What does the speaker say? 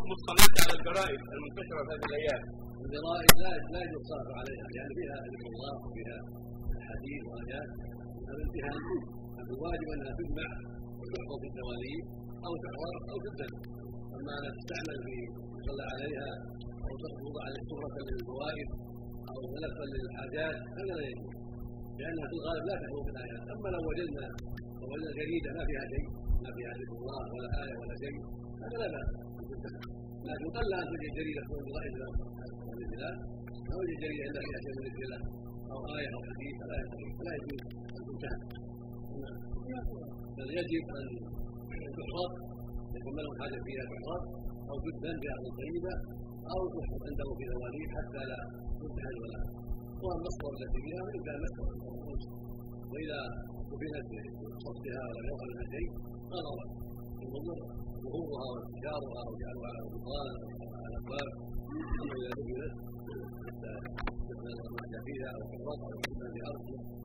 حكم الصلاة على الجرائد المنتشرة في هذه الأيام؟ الجرائد لا يجوز الصلاة عليها لأن فيها ذكر الله وفيها حديث وآيات. هذا امتحان. الواجب أنها تجمع وتحفظ في الدواليب أو تحفظ أو تبدل. أما أن تستعمل في يصلى عليها أو توضع على سرة للفوائد أو ملفا للحاجات هذا لا يجوز لأنها في الغالب لا تحفظ في الآيات. أما لو وجدنا جريدة ما فيها شيء ما فيها ذكر الله ولا آية ولا شيء هذا لا بأس. لكن قل أن توجد جريدة تكون بغير البلاد أو توجد جريدة إلا فيها شيء من ذكر الله أو آية أو حديث فلا يجوز أن تمتهن. بل يجب أن تحفظ يكون له حاجة فيها تحفظ أو تدفن بأرض طيبة أو تحفظ عنده في دواليب حتى لا تمتهن ولا والمصدر التي فيها وإن كان مصدر وإذا دفنت بصفتها ولم يظهر منها شيء لا ضرر. المضر ظهورها وانتشارها وجعلها على البطان على الابواب اما اذا دفنت حتى تدفن ما فيها او تحرق او تدفن بارض